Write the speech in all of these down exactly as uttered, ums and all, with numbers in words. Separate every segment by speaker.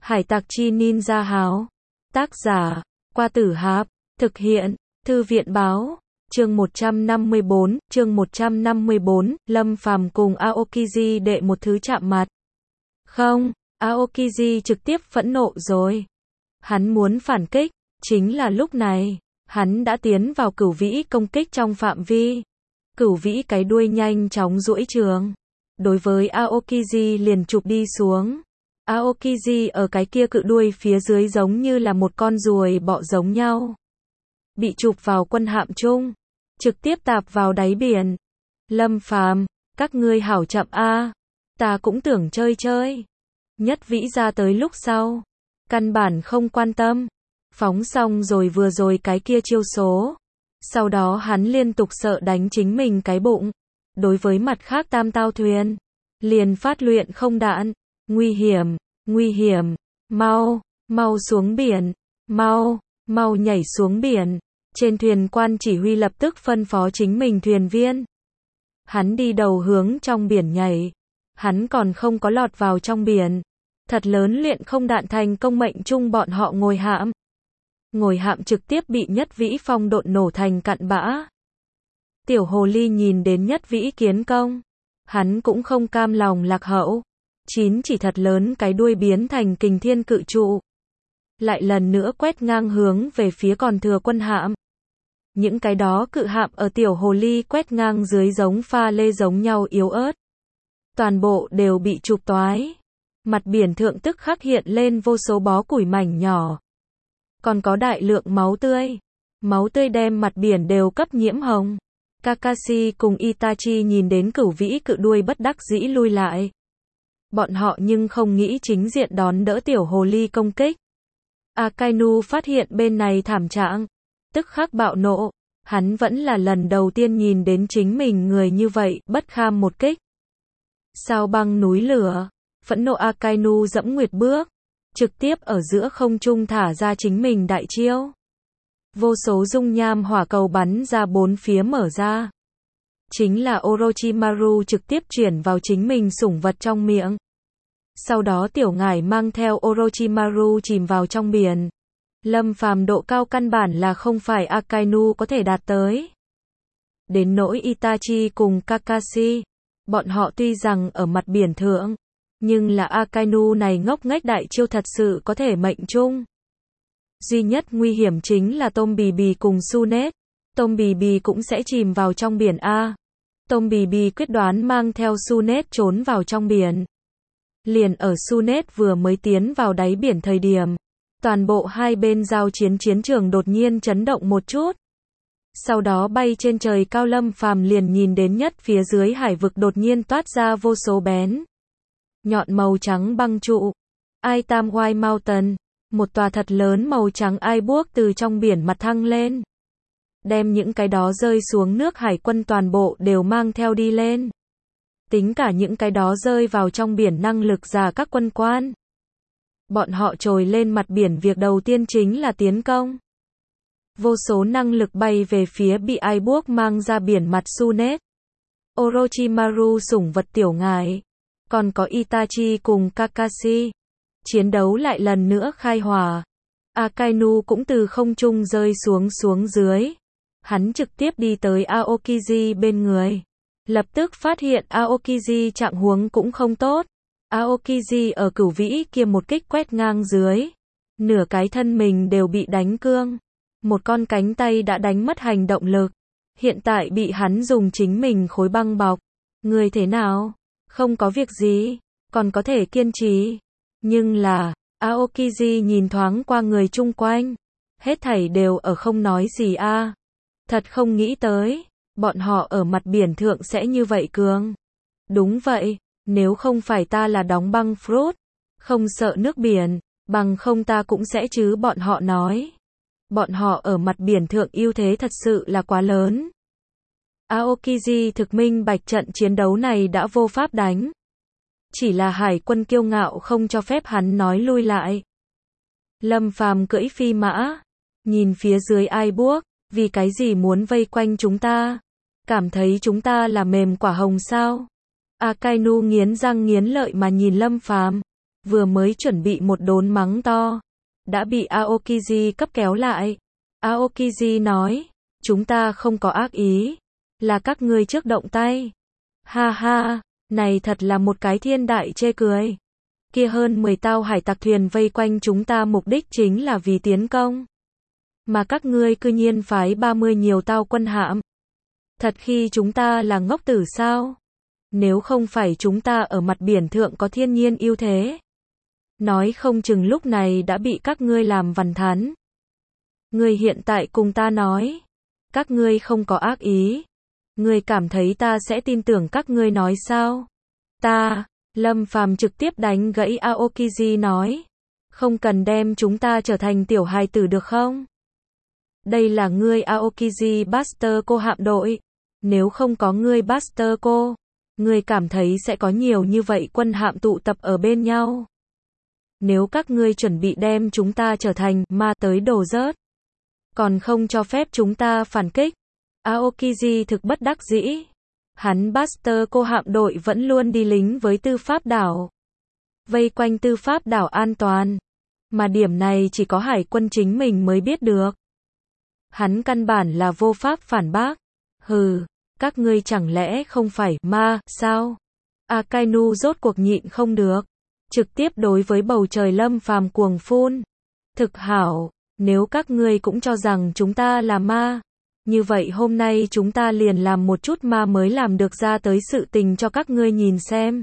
Speaker 1: Hải tặc chi ninja háo. Tác giả, Qua Tử Háp. Thực hiện, Thư viện báo. Chương một trăm năm mươi bốn, chương một trăm năm mươi bốn, Lâm Phàm cùng Aokiji đệ một thứ chạm mặt. Không, Aokiji trực tiếp phẫn nộ rồi. Hắn muốn phản kích, chính là lúc này, hắn đã tiến vào cửu vĩ công kích trong phạm vi. Cửu vĩ cái đuôi nhanh chóng duỗi trường. Đối với Aokiji liền chụp đi xuống. Aokiji ở cái kia cự đuôi phía dưới giống như là một con ruồi bọ giống nhau. Bị chụp vào quân hạm chung, trực tiếp tạp vào đáy biển. Lâm Phàm, các ngươi hảo chậm a, ta cũng tưởng chơi chơi. Nhất vĩ ra tới lúc sau, căn bản không quan tâm. Phóng xong rồi vừa rồi cái kia chiêu số. Sau đó hắn liên tục sợ đánh chính mình cái bụng. Đối với mặt khác tam tao thuyền, liền phát luyện không đạn. Nguy hiểm, nguy hiểm, mau, mau xuống biển, mau, mau nhảy xuống biển. Trên thuyền quan chỉ huy lập tức phân phó chính mình thuyền viên. Hắn đi đầu hướng trong biển nhảy. Hắn còn không có lọt vào trong biển. Thật lớn luyện không đạn thành công mệnh chung bọn họ ngồi hạm. Ngồi hạm trực tiếp bị Nhất Vĩ phong độn nổ thành cặn bã. Tiểu hồ ly nhìn đến Nhất Vĩ kiến công. Hắn cũng không cam lòng lạc hậu. Chín chỉ thật lớn cái đuôi biến thành kình thiên cự trụ. Lại lần nữa quét ngang hướng về phía còn thừa quân hạm. Những cái đó cự hạm ở tiểu hồ ly quét ngang dưới giống pha lê giống nhau yếu ớt. Toàn bộ đều bị chụp toái. Mặt biển thượng tức khắc hiện lên vô số bó củi mảnh nhỏ. Còn có đại lượng máu tươi. Máu tươi đem mặt biển đều cấp nhiễm hồng. Kakashi cùng Itachi nhìn đến cửu vĩ cự đuôi bất đắc dĩ lui lại. Bọn họ nhưng không nghĩ chính diện đón đỡ tiểu hồ ly công kích. Akainu phát hiện bên này thảm trạng. Tức khắc bạo nộ. Hắn vẫn là lần đầu tiên nhìn đến chính mình người như vậy, bất kham một kích. Sao băng núi lửa. Phẫn nộ Akainu dẫm nguyệt bước. Trực tiếp ở giữa không trung thả ra chính mình đại chiêu. Vô số dung nham hỏa cầu bắn ra bốn phía mở ra. Chính là Orochimaru trực tiếp chuyển vào chính mình sủng vật trong miệng. Sau đó tiểu ngải mang theo Orochimaru chìm vào trong biển. Lâm Phàm độ cao căn bản là không phải Akainu có thể đạt tới. Đến nỗi Itachi cùng Kakashi, bọn họ tuy rằng ở mặt biển thượng, nhưng là Akainu này ngốc nghếch đại chiêu thật sự có thể mệnh chung. Duy nhất nguy hiểm chính là Tôm Bì Bì cùng Tsunade. Tôm Bì Bì cũng sẽ chìm vào trong biển a. Tôm Bì Bì quyết đoán mang theo Tsunade trốn vào trong biển. Liền ở Tsunade vừa mới tiến vào đáy biển thời điểm, toàn bộ hai bên giao chiến chiến trường đột nhiên chấn động một chút. Sau đó bay trên trời cao Lâm Phàm liền nhìn đến nhất phía dưới hải vực đột nhiên toát ra vô số bén nhọn màu trắng băng trụ. Ai Tam White Mountain, một tòa thật lớn màu trắng ai buốc từ trong biển mặt thăng lên. Đem những cái đó rơi xuống nước hải quân toàn bộ đều mang theo đi lên. Tính cả những cái đó rơi vào trong biển năng lực giả các quân quan. Bọn họ trồi lên mặt biển việc đầu tiên chính là tiến công. Vô số năng lực bay về phía bị ai buốc mang ra biển mặt Tsunade. Orochimaru sủng vật tiểu ngải. Còn có Itachi cùng Kakashi. Chiến đấu lại lần nữa khai hỏa. Akainu cũng từ không trung rơi xuống xuống dưới. Hắn trực tiếp đi tới Aokiji bên người. Lập tức phát hiện Aokiji trạng huống cũng không tốt. Aokiji ở cửu vĩ kia một kích quét ngang dưới. Nửa cái thân mình đều bị đánh cương. Một con cánh tay đã đánh mất hành động lực. Hiện tại bị hắn dùng chính mình khối băng bọc. Người thế nào? Không có việc gì. Còn có thể kiên trì. Nhưng là, Aokiji nhìn thoáng qua người chung quanh. Hết thảy đều ở không nói gì a. À. Thật không nghĩ tới. Bọn họ ở mặt biển thượng sẽ như vậy cường. Đúng vậy. Nếu không phải ta là đóng băng fruit, không sợ nước biển, bằng không ta cũng sẽ chứ bọn họ nói. Bọn họ ở mặt biển thượng ưu thế thật sự là quá lớn. Aokiji thực minh bạch trận chiến đấu này đã vô pháp đánh. Chỉ là hải quân kiêu ngạo không cho phép hắn nói lui lại. Lâm Phàm cưỡi phi mã, nhìn phía dưới ai buốc, vì cái gì muốn vây quanh chúng ta? Cảm thấy chúng ta là mềm quả hồng sao? Akainu nghiến răng nghiến lợi mà nhìn Lâm Phàm. vừa mới chuẩn bị một đốn mắng to, đã bị Aokiji cấp kéo lại. Aokiji nói, chúng ta không có ác ý, là các ngươi trước động tay. Ha ha, này thật là một cái thiên đại chê cười. Kia hơn mười tàu hải tặc thuyền vây quanh chúng ta mục đích chính là vì tiến công. Mà các ngươi cư nhiên phái ba mươi nhiều tàu quân hạm. Thật khi chúng ta là ngốc tử sao? Nếu không phải chúng ta ở mặt biển thượng có thiên nhiên ưu thế. Nói không chừng lúc này đã bị các ngươi làm vằn thắn. Ngươi hiện tại cùng ta nói. Các ngươi không có ác ý. Ngươi cảm thấy ta sẽ tin tưởng các ngươi nói sao? Ta, Lâm Phàm trực tiếp đánh gãy Aokiji nói. Không cần đem chúng ta trở thành tiểu hài tử được không? Đây là ngươi Aokiji Buster cô hạm đội. Nếu không có ngươi Buster cô, ngươi cảm thấy sẽ có nhiều như vậy quân hạm tụ tập ở bên nhau. Nếu các ngươi chuẩn bị đem chúng ta trở thành ma tới đổ rớt, còn không cho phép chúng ta phản kích. Aokiji thực bất đắc dĩ. Hắn Buster cô hạm đội vẫn luôn đi lính với tư pháp đảo. Vây quanh tư pháp đảo an toàn. Mà điểm này chỉ có hải quân chính mình mới biết được. Hắn căn bản là vô pháp phản bác. Hừ, các ngươi chẳng lẽ không phải ma, sao? Akainu rốt cuộc nhịn không được. Trực tiếp đối với bầu trời Lâm Phàm cuồng phun. Thực hảo, nếu các ngươi cũng cho rằng chúng ta là ma, như vậy hôm nay chúng ta liền làm một chút ma mới làm được ra tới sự tình cho các ngươi nhìn xem.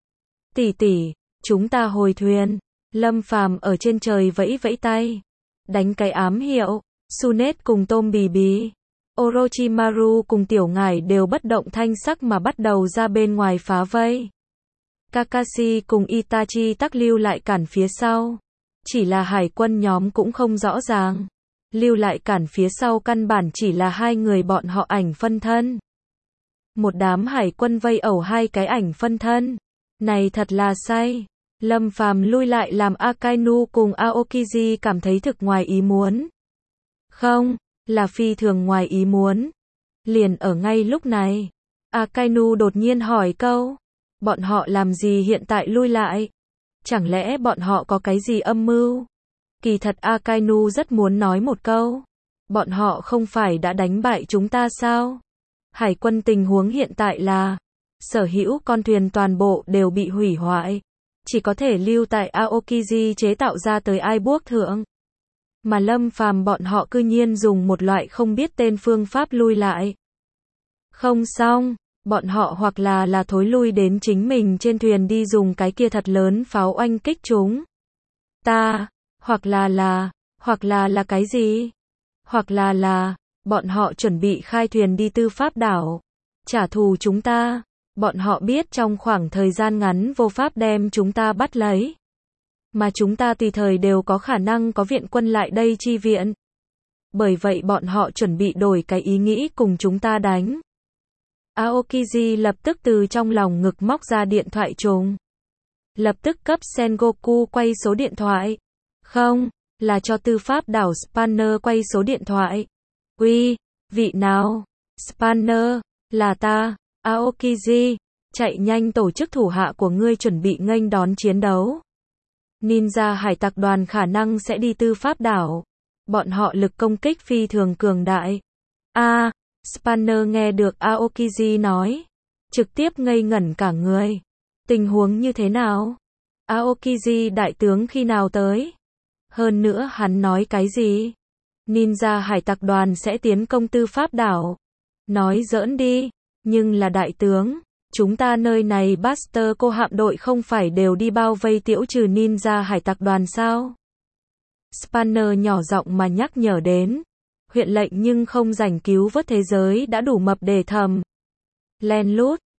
Speaker 1: Tỷ tỷ, chúng ta hồi thuyền. Lâm Phàm ở trên trời vẫy vẫy tay, đánh cái ám hiệu. Sunet cùng Tôm Bì Bì, Orochimaru cùng Tiểu Ngải đều bất động thanh sắc mà bắt đầu ra bên ngoài phá vây. Kakashi cùng Itachi tắc lưu lại cản phía sau. Chỉ là hải quân nhóm cũng không rõ ràng. Lưu lại cản phía sau căn bản chỉ là hai người bọn họ ảnh phân thân. Một đám hải quân vây ẩu hai cái ảnh phân thân. Này thật là say. Lâm Phàm lui lại làm Akainu cùng Aokiji cảm thấy thực ngoài ý muốn. Không, là phi thường ngoài ý muốn. Liền ở ngay lúc này, Akainu đột nhiên hỏi câu. Bọn họ làm gì hiện tại lui lại? Chẳng lẽ bọn họ có cái gì âm mưu? Kỳ thật Akainu rất muốn nói một câu. Bọn họ không phải đã đánh bại chúng ta sao? Hải quân tình huống hiện tại là sở hữu con thuyền toàn bộ đều bị hủy hoại. Chỉ có thể lưu tại Aokiji chế tạo ra tới ai buốc thượng. Mà Lâm Phàm bọn họ cư nhiên dùng một loại không biết tên phương pháp lui lại. Không xong, bọn họ hoặc là là thối lui đến chính mình trên thuyền đi dùng cái kia thật lớn pháo oanh kích chúng. Ta, hoặc là là, hoặc là là cái gì? Hoặc là là, bọn họ chuẩn bị khai thuyền đi tư pháp đảo. Trả thù chúng ta. Bọn họ biết trong khoảng thời gian ngắn vô pháp đem chúng ta bắt lấy. Mà chúng ta tùy thời đều có khả năng có viện quân lại đây chi viện. Bởi vậy bọn họ chuẩn bị đổi cái ý nghĩ cùng chúng ta đánh. Aokiji lập tức từ trong lòng ngực móc ra điện thoại trùng. Lập tức cấp Sengoku quay số điện thoại. Không, là cho tư pháp đảo Spanner quay số điện thoại. Uy, vị nào? Spanner, là ta. Aokiji, chạy nhanh tổ chức thủ hạ của ngươi chuẩn bị nghênh đón chiến đấu. Ninja hải tặc đoàn khả năng sẽ đi tư pháp đảo. Bọn họ lực công kích phi thường cường đại. A, à, Spanner nghe được Aokiji nói. Trực tiếp ngây ngẩn cả người. Tình huống như thế nào? Aokiji đại tướng khi nào tới? Hơn nữa hắn nói cái gì? Ninja hải tặc đoàn sẽ tiến công tư pháp đảo. Nói giỡn đi. Nhưng là đại tướng, chúng ta nơi này Buster cô hạm đội không phải đều đi bao vây tiễu trừ ninja hải tặc đoàn sao? Spanner nhỏ giọng mà nhắc nhở đến. Huyện lệnh nhưng không rảnh cứu vớt thế giới đã đủ mập để thầm. Len lút,